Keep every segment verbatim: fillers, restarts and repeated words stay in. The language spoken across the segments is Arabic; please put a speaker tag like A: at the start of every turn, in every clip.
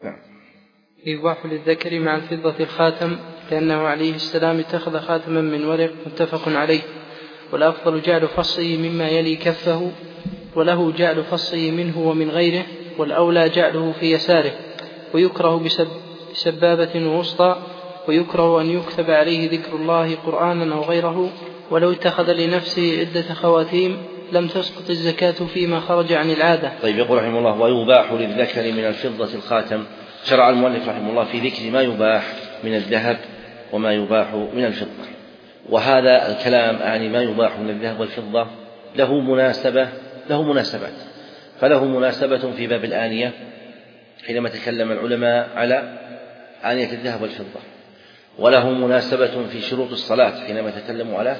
A: نعم.
B: يباح للذكر مع الفضة الخاتم لأنه عليه السلام اتخذ خاتما من ورق متفق عليه، والأفضل جعل فصه مما يلي كفه، وله جعل فصه منه ومن غيره، والأولى جعله في يساره، ويكره بسب بسبابة وسطى، ويكره أن يكتب عليه ذكر الله قرآنا أو غيره، ولو اتخذ لنفسه عدة خواتيم لم تسقط الزكاة فيما خرج عن العادة.
A: طيب، يقول رحمه الله: ويباح للذكر من الفضة الخاتم. شرع المؤلف رحمه الله في ذكر ما يباح من الذهب وما يباح من الفضة، وهذا الكلام يعني ما يباح من الذهب والفضة له مناسبة له مناسبات فله مناسبة في باب الآنية حينما تكلم العلماء على آنية الذهب والفضة، وله مناسبة في شروط الصلاة حينما تكلموا على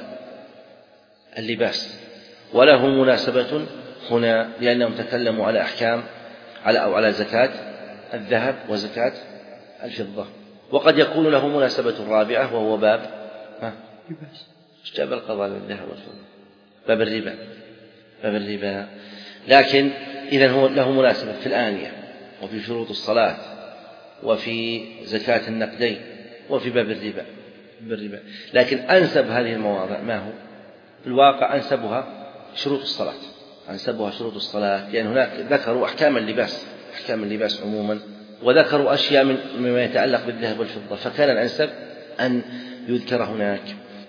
A: اللباس، وله مناسبة هنا لأنهم تكلموا على أحكام على أو على زكاة الذهب وزكاة الفضة. وقد يكون له مناسبة رابعة وهو باب ها اشتبه القضاء للذهب والفضة، باب الربا باب الربا لكن إذن هو له مناسبة في الآنية وفي شروط الصلاة وفي زكاة النقدين وفي باب الربا بالربا. لكن أنسب هذه المواضع ما هو في الواقع؟ أنسبها شروط الصلاة أنسبها شروط الصلاة لأن هناك ذكروا أحكام اللباس أحكام اللباس عموما، وذكروا أشياء من مما يتعلق بالذهب والفضة، فكان الأنسب أن يذكر هناك.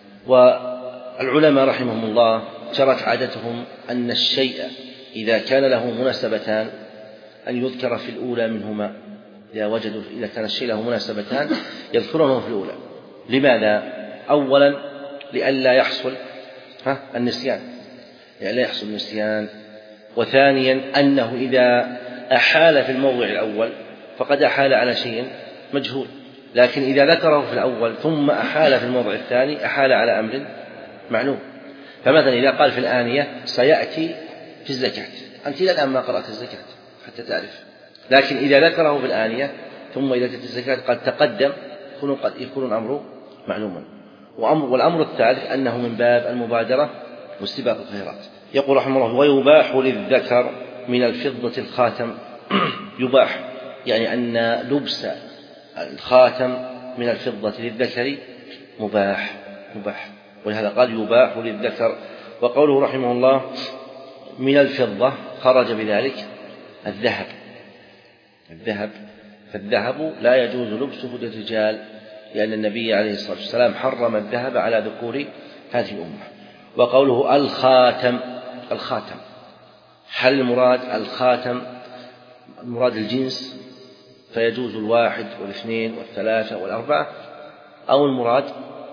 A: والعلماء رحمهم الله جرت عادتهم أن الشيء إذا كان له مناسبتان أن يذكر في الأولى منهما، إذا وجدوا إذا كان الشيء له مناسبتان يذكرونه في الأولى. لماذا؟ أولا لئلا يحصل ها النسيان لئلا يحصل النسيان وثانيا أنه إذا أحال في الموضع الأول فقد أحال على شيء مجهول، لكن إذا ذكره في الأول ثم أحال في الموضع الثاني أحال على أمر معلوم. فمثلا إذا قال في الآنية سيأتي في الزكاة، أنت الآن ما قرأت الزكاة حتى تعرف، لكن إذا ذكره في الآنية ثم إذا تأتي الزكاة قد تقدم يكون, قد يكون الأمر معلوما. والأمر الثالث أنه من باب المبادرة واستباق الخيرات. يقول رحمه الله: ويباح للذكر من الفضة الخاتم. يباح يعني أن لبس الخاتم من الفضة للذكر مباح مباح ولهذا قال يباح للذكر. وقوله رحمه الله من الفضة خرج بذلك الذهب الذهب فالذهب لا يجوز لبسه للرجال لأن النبي عليه الصلاة والسلام حرم الذهب على ذكور هذه الأمة. وقوله الخاتم الخاتم هل المراد الخاتم المراد الجنس فيجوز الواحد والاثنين والثلاثة والأربعة، أو المراد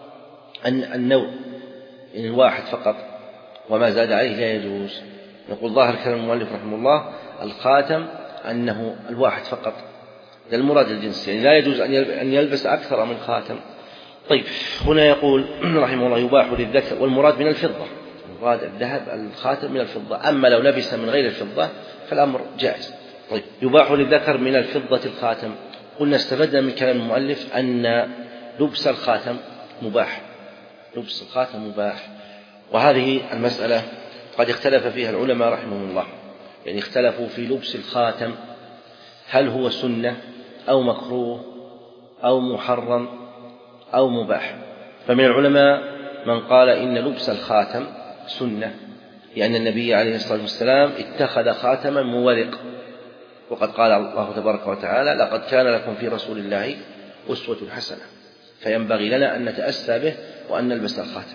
A: النوع يعني الواحد فقط وما زاد عليه لا يجوز؟ يقول ظاهر كلام المؤلف رحمه الله الخاتم أنه الواحد فقط، المراد الجنس يعني لا يجوز أن يلبس أكثر من خاتم. طيب، هنا يقول رحمه الله يباح للذكر، والمراد من الفضة المراد الذهب الخاتم من الفضة، أما لو لبس من غير الفضة فالأمر جائز. طيب، يباح للذكر من الفضة الخاتم. قلنا استفدنا من كلام المؤلف أن لبس الخاتم مباح لبس الخاتم مباح وهذه المسألة قد اختلف فيها العلماء رحمهم الله، يعني اختلفوا في لبس الخاتم هل هو سنة أو مكروه أو محرم أو مباح. فمن العلماء من قال إن لبس الخاتم سنة لأن النبي عليه الصلاة والسلام اتخذ خاتما مورق، وقد قال الله تبارك وتعالى لقد كان لكم في رسول الله أسوة حسنة، فينبغي لنا أن نتأسى به وأن نلبس الخاتم.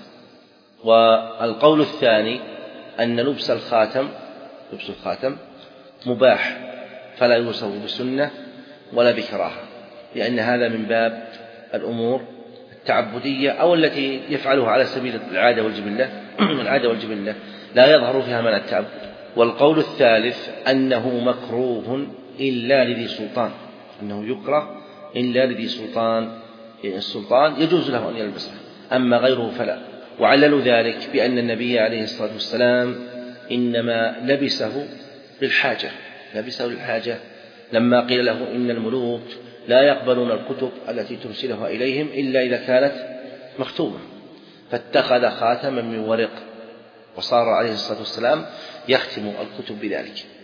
A: والقول الثاني أن لبس الخاتم لبس الخاتم مباح فلا يوصف بسنة ولا بكراهة، لأن هذا من باب الأمور التعبدية أو التي يفعلها على سبيل العادة والجبلة العادة والجبلة لا يظهر فيها من التعبد. والقول الثالث أنه مكروه إلا لذي سلطان أنه يكره إلا لذي سلطان، يعني السلطان يجوز له أن يلبسه أما غيره فلا. وعللوا ذلك بأن النبي عليه الصلاة والسلام إنما لبسه للحاجة لبسه للحاجة لما قيل له إن الملوك لا يقبلون الكتب التي ترسلها إليهم إلا إذا كانت مختومة، فاتخذ خاتما من ورق وصار عليه الصلاة والسلام يختم الكتب بذلك.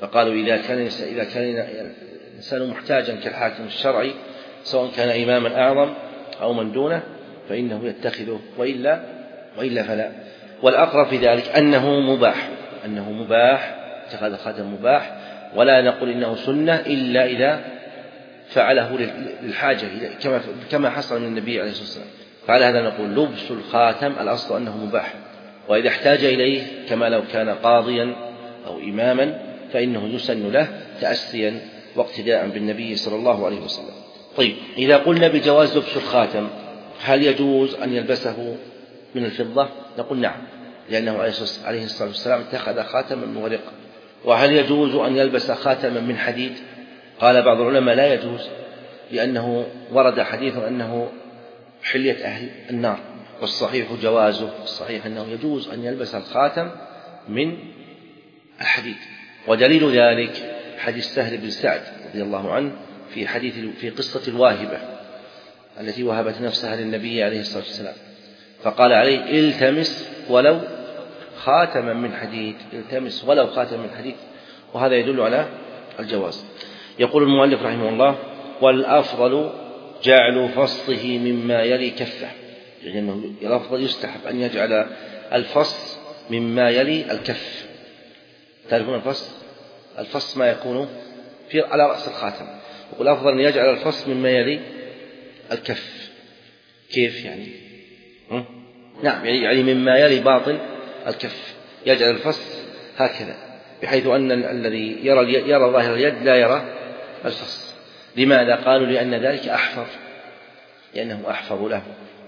A: فقالوا إذا كان إذا كان الإنسان محتاجا كالحاكم الشرعي سواء كان إماما أعظم أو من دونه فإنه يتخذه، وإلا وإلا فلا. والأقرب في ذلك أنه مباح أنه مباح اتخاذ الخاتم مباح، ولا نقول إنه سنة إلا إذا فعله للحاجة كما كما حصل من النبي عليه الصلاة والسلام. فعلى هذا نقول لبس الخاتم الأصل أنه مباح، وإذا احتاج إليه كما لو كان قاضيا أو إماما فإنه يسن له تأسيا واقتداء بالنبي صلى الله عليه وسلم. طيب، إذا قلنا بجواز لبس الخاتم هل يجوز أن يلبسه من الفضة؟ نقول نعم، لأنه عليه الصلاة والسلام اتخذ خاتما من ورق. وهل يجوز أن يلبس خاتما من حديد؟ قال بعض العلماء لا يجوز، لأنه ورد حديث أنه حلية أهل النار، والصحيح جوازه، الصحيح أنه يجوز أن يلبس الخاتم من الحديد. ودليل ذلك حديث سهل بن سعد رضي الله عنه في حديث في قصة الواهبة التي وهبت نفسها للنبي عليه الصلاة والسلام، فقال عليه التمس ولو خاتما من حديد، التمس ولو خاتما من حديد، وهذا يدل على الجواز. يقول المؤلف رحمه الله: والأفضل جعل فصه مما يلي كفه، يعني أنه الأفضل يستحب أن يجعل الفص مما يلي الكف. تعرفون الفص؟ الفص ما يكون في على رأس الخاتم، يقول الأفضل أن يجعل الفص مما يلي الكف. كيف يعني؟ هم؟ نعم، يعني مما يلي باطن الكف، يجعل الفص هكذا بحيث أن الذي يرى يرى ظاهر اليد لا يرى الفص. لماذا؟ قالوا لأن ذلك أحفظ، لأنه أحفظ له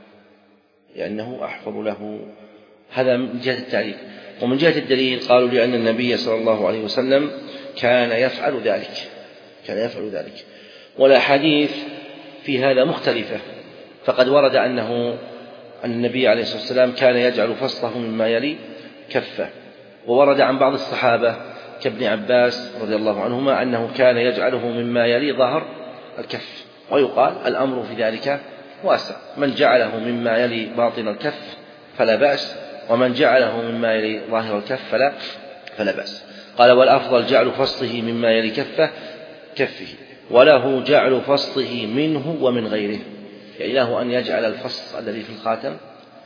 A: لأنه أحفظ له هذا من جهة التعليل. ومن جهة الدليل قالوا لأن النبي صلى الله عليه وسلم كان يفعل ذلك كان يفعل ذلك والأحاديث في هذا مختلفة، فقد ورد أنه أن النبي عليه الصلاة والسلام كان يجعل فصله مما يلي كفه، وورد عن بعض الصحابة كابن عباس رضي الله عنهما أنه كان يجعله مما يلي ظهر الكف. ويقال الأمر في ذلك واسع، من جعله مما يلي باطن الكف فلا بأس، ومن جعله مما يلي ظاهر الكف فلا فلا بأس. قال: والأفضل جعل فصله مما يلي كفه كفه وله جعل فصله منه ومن غيره، يعني له أن يجعل الفص الذي في الخاتم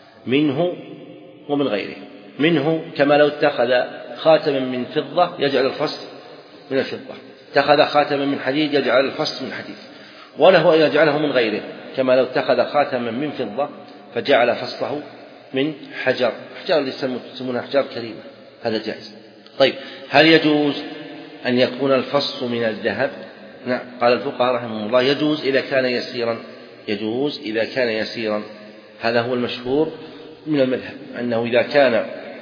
A: منه ومن غيره. منه كما لو اتخذ خاتما من فضة يجعل الفص من الفضة، اتخذ خاتما من حديد يجعل الفص من حديد. وله أن يجعله من غيره كما لو اتخذ خاتما من فضة فجعل فصله من حجر، حجر اللي يسمونها أحجار كريمة، هذا جائز. طيب، هل يجوز أن يكون الفص من الذهب؟ نعم، قال الفقهاء رحمهم الله يجوز إذا كان يسيرا يجوز إذا كان يسيرا هذا هو المشهور من المذهب، أنه إذا كان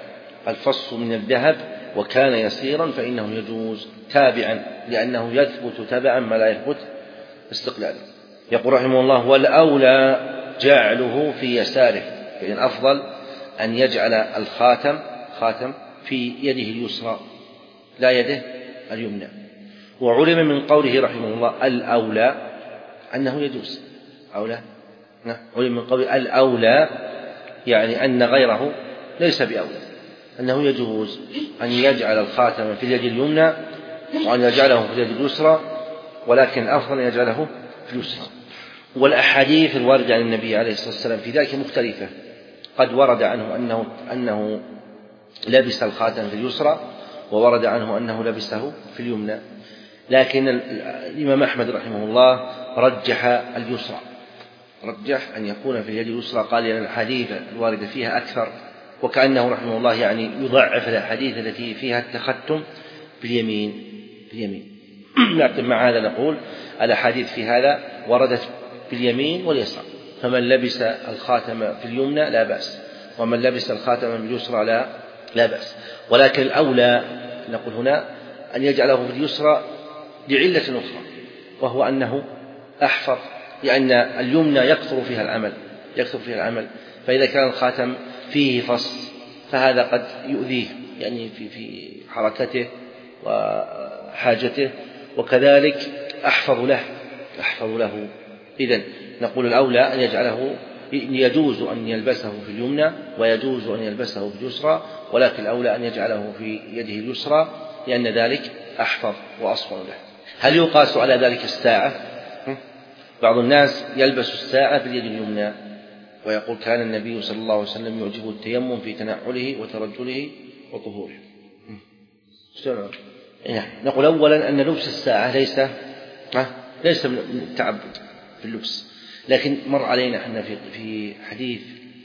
A: الفص من الذهب وكان يسيرا فإنه يجوز تابعا، لأنه يثبت تبعا ما لا يثبت استقلالا. يقول رحمه الله: والأولى جعله في يساره، يعني الأفضل أن يجعل الخاتم خاتم في يده اليسرى لا يده اليمنى. وعلم من قوله رحمه الله الأولى أنه يجوز أولى نعم علم من قوله الأولى يعني أن غيره ليس بأولى، أنه يجوز أن يجعل الخاتم في اليد اليمنى وأن يجعله في اليد اليسرى، ولكن الأفضل أن يجعله في اليسرى. والأحاديث الواردة عن النبي عليه الصلاة والسلام في ذلك مختلفة، قد ورد عنه أنه, أنه لبس الخاتم في اليسرى، وورد عنه أنه لبسه في اليمنى، لكن الإمام أحمد رحمه الله رجح اليسرى، رجح أن يكون في اليد اليسرى، قال لأن الحديث الواردة فيها أكثر، وكأنه رحمه الله يعني يضعف الحديث التي فيها التختم باليمين باليمين لكن مع هذا نقول الأحاديث في هذا وردت باليمين واليسار، فمن لبس الخاتم في اليمنى لا بأس، ومن لبس الخاتم باليسرى لا لا بأس. ولكن الأولى نقول هنا أن يجعله في اليسرى لعلة أخرى، وهو أنه أحفظ، لأن اليمنى يكثر فيها العمل يكثر فيها العمل فإذا كان الخاتم فيه فص فهذا قد يؤذيه يعني في في حركته وحاجته، وكذلك أحفظ له أحفظ له إذن نقول الأولى أن يجعله، يجوز أن يلبسه في اليمنى ويجوز أن يلبسه في اليسرى، ولكن الأولى أن يجعله في يده اليسرى، لأن ذلك أحفظ وأصون له. هل يقاس على ذلك الساعة؟ بعض الناس يلبس الساعة في اليد اليمنى ويقول كان النبي صلى الله عليه وسلم يعجبه التيمم في تنعله وترجله وطهوره. نقول أولا أن لبس الساعة ليس ليس من التعبد في اللبس، لكن مر علينا احنا في حديث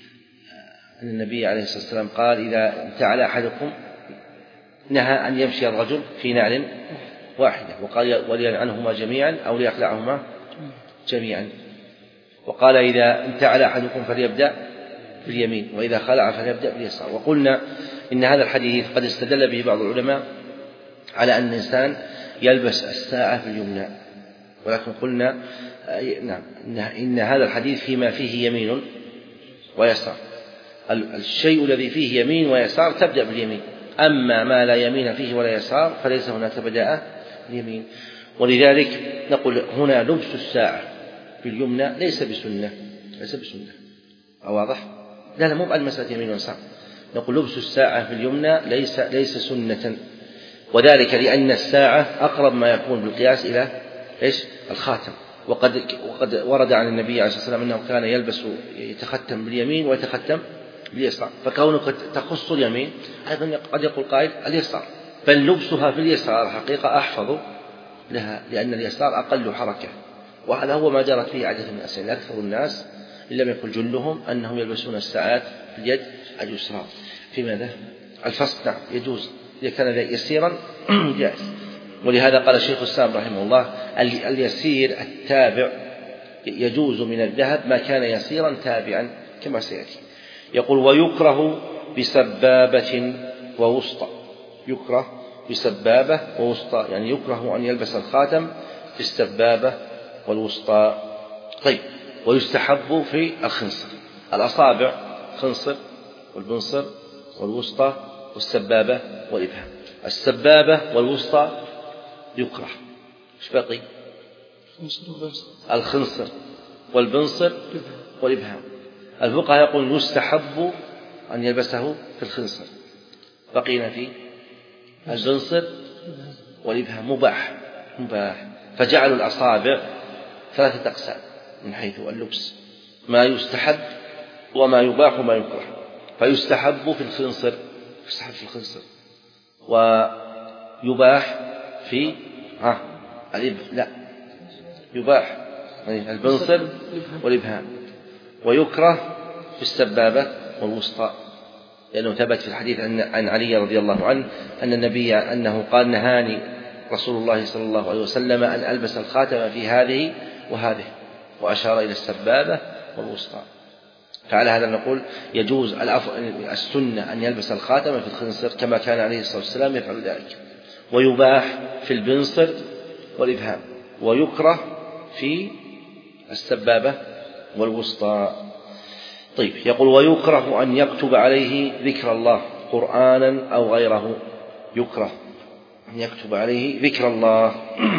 A: أن النبي عليه الصلاة والسلام قال إذا انتعل أحدكم نهى أن يمشي الرجل في نعل واحدة، وقال وليلعنهما جميعا أو ليخلعهما جميعا، وقال إذا انتعل أحدكم فليبدأ باليمين وإذا خلع فليبدأ باليسار. وقلنا إن هذا الحديث قد استدل به بعض العلماء على أن الإنسان يلبس الساعة في اليمنى، ولكن قلنا نعم إن هذا الحديث فيما فيه يمين ويسار، الشيء الذي فيه يمين ويسار تبدأ باليمين، أما ما لا يمين فيه ولا يسار فليس هناك بداء اليمين. ولذلك نقول هنا لبس الساعة باليمنى ليس بسنة، ليس بسنة. واضح؟ لا لا مو المسألة يمين ويسار، نقول لبس الساعة في اليمنى ليس ليس سنة، وذلك لأن الساعة أقرب ما يكون بالقياس إلى إيش؟ الخاتم، وقد وقد ورد عن النبي عليه الصلاة والسلام أنه كان يلبس يتختم باليمين ويتختم باليسار، فكونك تخص اليمين أيضا قد يقول قائل اليسار، بل لبسها في اليسار حقيقة أحفظ لها، لأن اليسار أقل حركة، وهذا هو ما جرت فيه عادة الناس، يعني أكثر الناس إن لم يكن جلهم أنهم يلبسون الساعات في اليد اليسرى. في ماذا؟ الفصل نعم يجوز إذا كان يسيرا جائز. ولهذا قال شيخ الإسلام رحمه الله اليسير التابع يجوز من الذهب ما كان يسيرا تابعا كما سيأتي. يقول ويكره بسبابة ووسطى، يكره بسبابة ووسطى، يعني يكره أن يلبس الخاتم في السبابة والوسطى. طيب ويستحب في الخنصر، الأصابع خنصر والبنصر والوسطى والسبابة والإبهام. السبابة والوسطى يكره. ايش بقي؟ الخنصر والبنصر والإبهام. الفقهاء يقول يستحب أن يلبسه في الخنصر، بقينا في البنصر والإبهام مباح مباح فجعلوا الأصابع ثلاثة أقسام من حيث اللبس، ما يستحب وما يباح وما يكره. فيستحب في الخنصر يستحب في الخنصر ويباح في ها الإب لا يباح البنصر والإبهام، ويكره في السبابة والوسطى، لأنه ثبت في الحديث عن علي رضي الله عنه أن النبي أنه قال نهاني رسول الله صلى الله عليه وسلم أن ألبس الخاتم في هذه وهذه، وأشار إلى السبابة والوسطى. فعلى هذا نقول يجوز السنة أن يلبس الخاتم في الخنصر كما كان عليه الصلاة والسلام يفعل ذلك، ويباح في البنصر والإبهام، ويكره في السبابة والوسطى. طيب يقول ويكره أن يكتب عليه ذكر الله قرآنا أو غيره، يكره أن يكتب عليه ذكر الله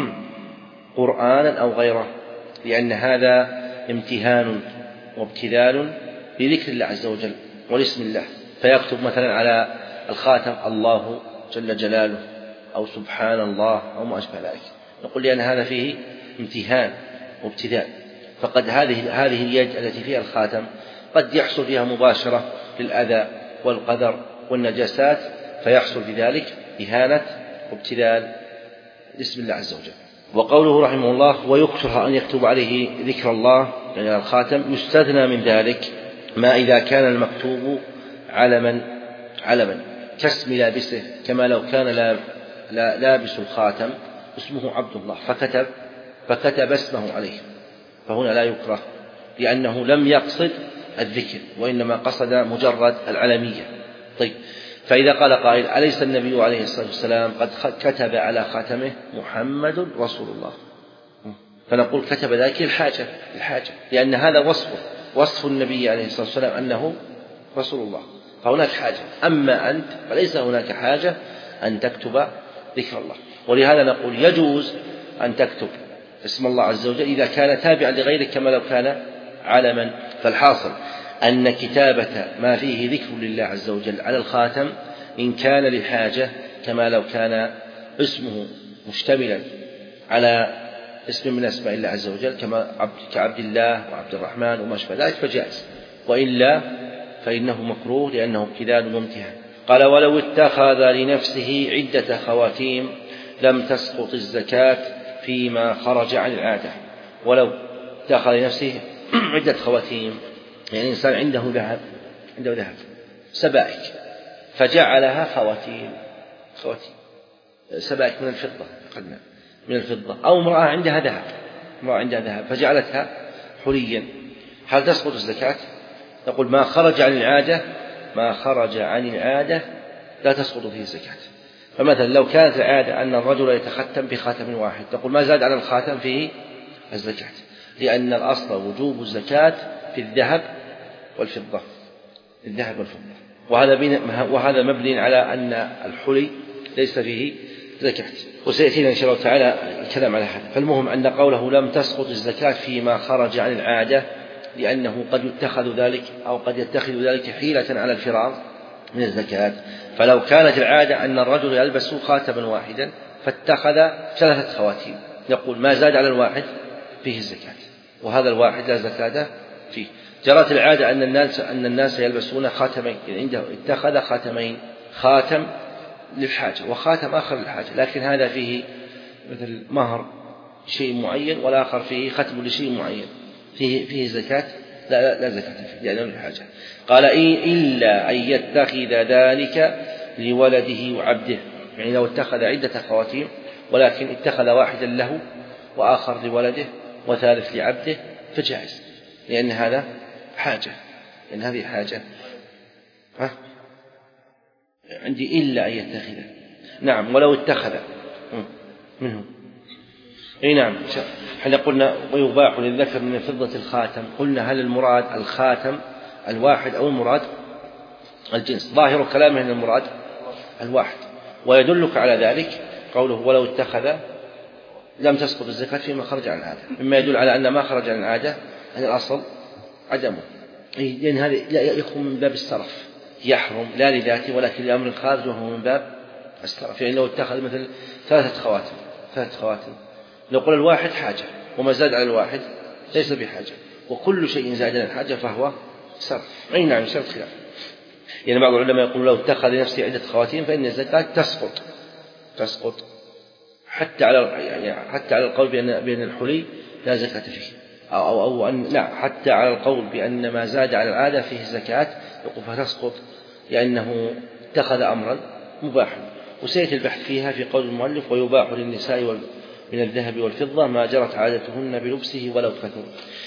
A: قرآنا أو غيره، لأن هذا امتهان وابتذال لذكر الله عز وجل ولاسم الله، فيكتب مثلا على الخاتم الله جل جلاله أو سبحان الله أو ما أشبه ذلك، نقول لأن هذا فيه امتهان وابتذال. فقد هذه هذه اليد التي فيها الخاتم قد يحصل فيها مباشرة للأذى والقدر والنجاسات، فيحصل في ذلك إهانة وابتذال لاسم الله عز وجل. وقوله رحمه الله ويكره أن يكتب عليه ذكر الله يعني الخاتم، يستثنى من ذلك ما إذا كان المكتوب علما علما كاسم لابسه، كما لو كان لا لابس الخاتم اسمه عبد الله فكتب فكتب اسمه عليه، فهنا لا يكره لأنه لم يقصد الذكر وإنما قصد مجرد العلمية. طيب فإذا قال قائل أليس النبي عليه الصلاة والسلام قد كتب على خاتمه محمد رسول الله، فنقول كتب ذلك الحاجة الحاجة لأن هذا وصفه وصف النبي عليه الصلاة والسلام أنه رسول الله، فهناك حاجة. أما أنت فليس هناك حاجة أن تكتب ذكر الله، ولهذا نقول يجوز أن تكتب اسم الله عز وجل إذا كان تابعا لغيرك كما لو كان علما. فالحاصل أن كتابة ما فيه ذكر لله عز وجل على الخاتم إن كان لحاجة كما لو كان اسمه مشتملا على اسم من أسماء الله عز وجل كما عبد كعبد الله وعبد الرحمن وما شابه ذلك فجائز، وإلا فإنه مكروه لأنه ابتذال وامتهان. قال ولو اتخذ لنفسه عدة خواتيم لم تسقط الزكاة فيما خرج عن العادة. ولو اتخذ لنفسه عدة خواتيم، يعني إنسان عنده ذهب عنده ذهب سبائك فجعلها خواتيم خواتيم سبائك من الفضة قلنا من الفضة، أو امرأة عندها ذهب امرأة عندها ذهب فجعلتها حليا، هل تسقط الزكاة؟ نقول ما خرج عن العادة ما خرج عن العادة لا تسقط فيه الزكاة. فمثلا لو كانت العادة أن الرجل يتختم بخاتم واحد تقول ما زاد على الخاتم فيه الزكاة، لأن الأصل وجوب الزكاة في الذهب والفضة الذهب والفضة وهذا وهذا مبني على أن الحلي ليس فيه زكاة، وسيأتينا إن شاء الله تعالى الكلام على هذا. فالمهم أن قوله لم تسقط الزكاة فيما خرج عن العادة لأنه قد يتخذ ذلك أو قد يتخذ ذلك حيلة على الفرار من الزكاة. فلو كانت العادة أن الرجل يلبس خاتما واحدا فاتخذ ثلاثة خواتيم يقول ما زاد على الواحد فيه الزكاة، وهذا الواحد لا زكاة فيه. جرت العادة أن الناس أن الناس يلبسون خاتمين، يعني عنده اتخذ خاتمين، خاتم للحاجة وخاتم آخر للحاجة، لكن هذا فيه مثل مهر شيء معين والآخر فيه ختم لشيء معين فيه فيه زكاة لا, لا, لا زكاة فيه لأنه للحاجة. قال إلا أن يتخذ ذلك لولده وعبده، يعني لو اتخذ عدة خواتيم ولكن اتخذ واحدا له وآخر لولده وثالث لعبده فجائز، لأن هذا حاجة لأن هذه حاجة. ها؟ عندي إلا أن يتخذ. نعم ولو اتخذ منه أي نعم. احنا قلنا ويباح للذكر من فضة الخاتم، قلنا هل المراد الخاتم الواحد أو المراد الجنس؟ ظاهر كلامه أن المراد الواحد، ويدلك على ذلك قوله ولو اتخذ لم تسقط الزكاة فيما خرج عن العادة، مما يدل على أن ما خرج عن العادة أن الأصل عدمه، لأن هذا يكون من باب السرف يحرم لا لذاته ولكن لأمر خارج وهو من باب السرف. يعني لو اتخذ مثل ثلاثة خواتم ثلاثة خواتم نقول الواحد حاجة وما زاد على الواحد ليس بحاجة، وكل شيء زاد على الحاجة فهو سرف. أي نعم شرط خلاف، يعني بعض العلماء يقول لو اتخذ لنفسه عدة خواتيم فإن الزكاة تسقط تسقط حتى على يعني حتى على القول بأن بأن الحلي لا زكاة فيه، أو أو, أو أن لا حتى على القول بأن ما زاد على العادة فيه الزكاة يقول فتسقط لأنه اتخذ أمرا مباحا. وسيأتي البحث فيها في قول المؤلف ويباح للنساء وال من الذهب والفضة ما جرت عادتهن بلبسه ولو كثر.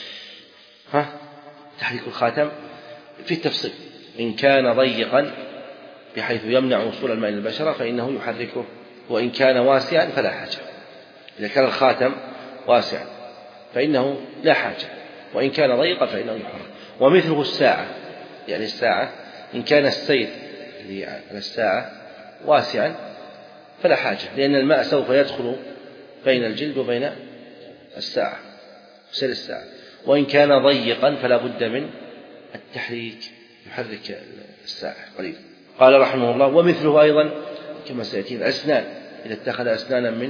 A: ها تحريك الخاتم في التفصيل، إن كان ضيقا بحيث يمنع وصول الماء إلى البشرة فإنه يحركه، وإن كان واسعا فلا حاجة. إذا كان الخاتم واسعا فإنه لا حاجة، وإن كان ضيقا فإنه يحرك. ومثله الساعة، يعني الساعة إن كان السير على الساعة واسعا فلا حاجة، لأن الماء سوف يدخل بين الجلد وبين الساعة سير الساعة. وإن كان ضيقا فلا بد من التحريك يحرك الساعة قليلا. قال رحمه الله ومثله أيضا كما سيأتي الأسنان، إذا اتخذ أسنانا من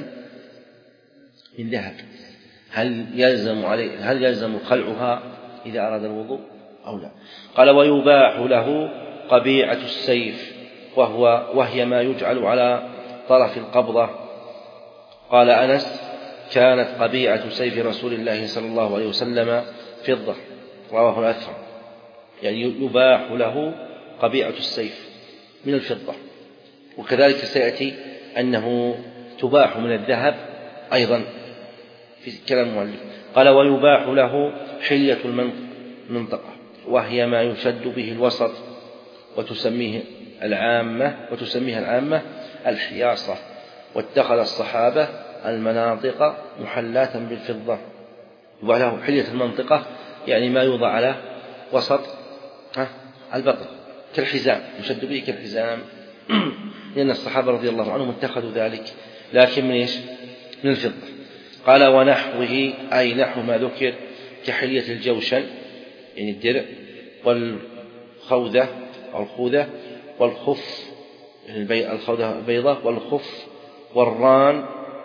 A: من ذهب هل يلزم عليه هل يلزم خلعها إذا أراد الوضوء أو لا؟ قال ويباح له قبيعة السيف وهو وهي ما يجعل على طرف القبضة. قال أنس كانت قبيعة سيف رسول الله صلى الله عليه وسلم فضة، رواه الأثرم، يعني يباح له قبيعة السيف من الفضة. وكذلك سيأتي أنه تباح من الذهب أيضا في كلام المؤلف. قال ويباح له حلية المنطقة وهي ما يشد به الوسط وتسميه العامة وتسميها العامة الحياصة، واتخذ الصحابة المناطق محلاة بالفضة. يباح له حلية المنطقة يعني ما يوضع على وسط البطن كالحزام يشد به كالحزام، لأن الصحابة رضي الله عنهم اتخذوا ذلك لكن من إيش؟ من الفضة. قال ونحوه أي نحو ما ذكر كحلية الجوشن يعني الدرع والخوذة أو الخوذة والخف يعني الخوذة البيضة والخف والران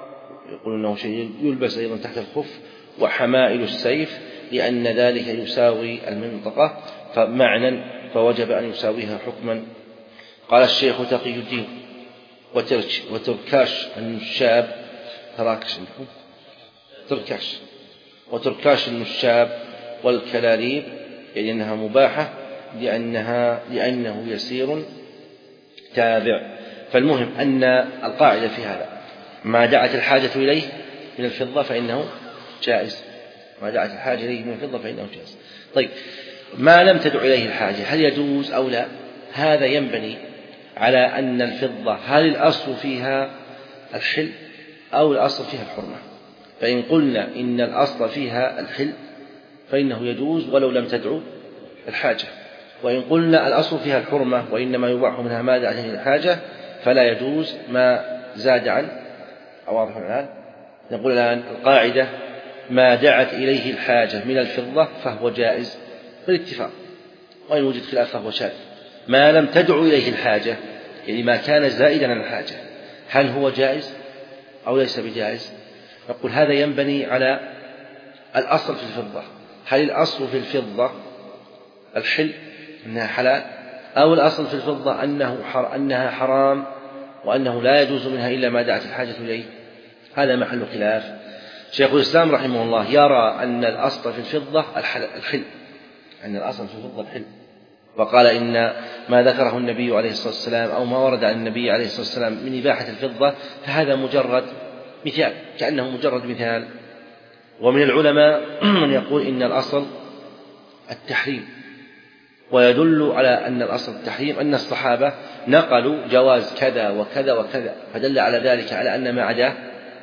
A: يقول أنه شيء يلبس أيضا تحت الخف، وحمائل السيف لأن ذلك يساوي المنطقة فمعنى فوجب أن يساويها حكما. قال الشيخ تقي الدين وترك وتركاش النشاب تراكش تركاش وتركاش النشاب والكلاليب، يعني أنها مباحة لأنها لأنه يسير تابع. فالمهم أن القاعدة في هذا ما دعت الحاجة إليه من الفضة فإنه جائز، ما دعت الحاجة إليه من الفضة فإنه جائز. طيب ما لم تدع إليه الحاجة هل يجوز أو لا؟ هذا ينبني على أن الفضة هل الأصل فيها الحل أو الأصل فيها الحرمة. فإن قلنا إن الأصل فيها الحل فإنه يجوز ولو لم تدعو الحاجة، وإن قلنا الأصل فيها الحرمة وإنما يباح منها ما دعت إليه الحاجة فلا يجوز ما زاد عن واضح الآن. نقول الآن القاعدة ما دعت إليه الحاجة من الفضة فهو جائز بالاتفاق، وإن وجد خلاف فهو شاذ. ما لم تدعو إليه الحاجة يعني ما كان زائدا عن الحاجة هل هو جائز أو ليس بجائز؟ نقول هذا ينبني على الأصل في الفضة، هل الأصل في الفضة الحل أنها حلال، أو الأصل في الفضة أنه حر أنها حرام وأنه لا يجوز منها إلا ما دعت الحاجة إليه؟ هذا محل خلاف. شيخ الإسلام رحمه الله يرى أن الأصل في الفضة الحل، أن الأصل في الفضة الحل، وقال إن ما ذكره النبي عليه الصلاة والسلام أو ما ورد عن النبي عليه الصلاة والسلام من إباحة الفضة فهذا مجرد مثال، كأنه مجرد مثال. ومن العلماء من يقول إن الأصل التحريم، ويدل على أن الأصل التحريم أن الصحابة نقلوا جواز كذا وكذا وكذا، فدل على ذلك على أن ما عداه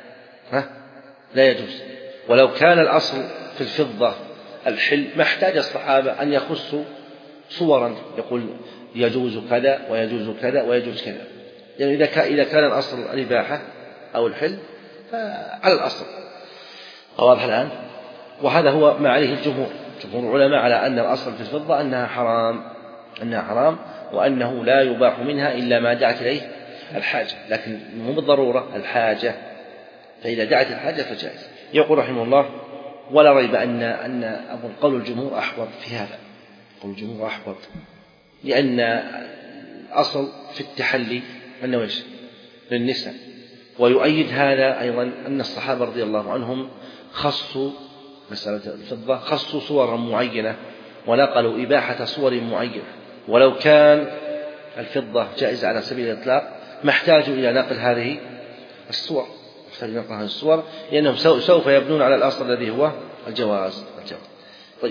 A: لا يجوز. ولو كان الأصل في الفضة الحل ما احتاج الصحابة أن يخصوا صورا يقول يجوز كذا ويجوز كذا ويجوز كذا، يعني إذا كان الأصل الإباحة أو الحل فعلى الأصل. واضح الآن؟ وهذا هو ما عليه الجمهور، جمهور العلماء على أن الأصل في الفضة أنها حرام، أنها حرام وأنه لا يباح منها إلا ما دعت إليه الحاجة، لكن مو بالضرورة الحاجة، فإذا دعت الحاجة فجائز. يقول رحمه الله ولا ريب أن أن أقول قول الجمهور أحوط في هذا، قول الجمهور أحوط، لأن الأصل في التحلي أنه إيش؟ للنساء. ويؤيد هذا أيضا أن الصحابة رضي الله عنهم خصوا مسألة الفضة، خصوا صورا معينة ونقلوا إباحة صور معينة، ولو كان الفضة جائزة على سبيل الإطلاق ما احتاجوا إلى نقل هذه الصور، احتاجوا نقل هذه الصور لأنهم سوف يبنون على الأصل الذي هو الجواز. طيب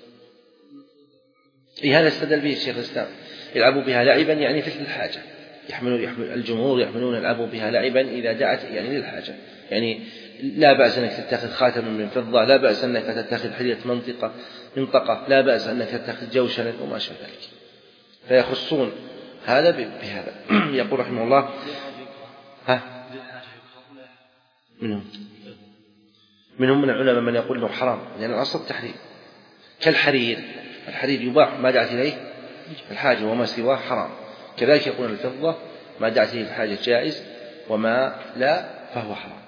A: لهذا استدل به الشيخ الإسلام يلعبوا بها لعبا يعني في الحاجة، يحملون يحمل الجمهور يحملون يلعبوا بها لعبا إذا دعت يعني للحاجة، يعني لا بأس أنك تتخذ خاتما من فضة، لا بأس أنك تتخذ حلية منطقة منطقة، لا بأس أنك تتخذ جوشنا وما شابه ذلك، فيخصون هذا بهذا. يقول رحمه الله ها منهم منهم من العلماء من يقول انه حرام لأن الأصل التحريم، كالحرير، الحرير يباح ما دعت إليه الحاجة وما سواه حرام، كذلك يقول الفضة ما دعت إليه الحاجة جائز وما لا فهو حرام.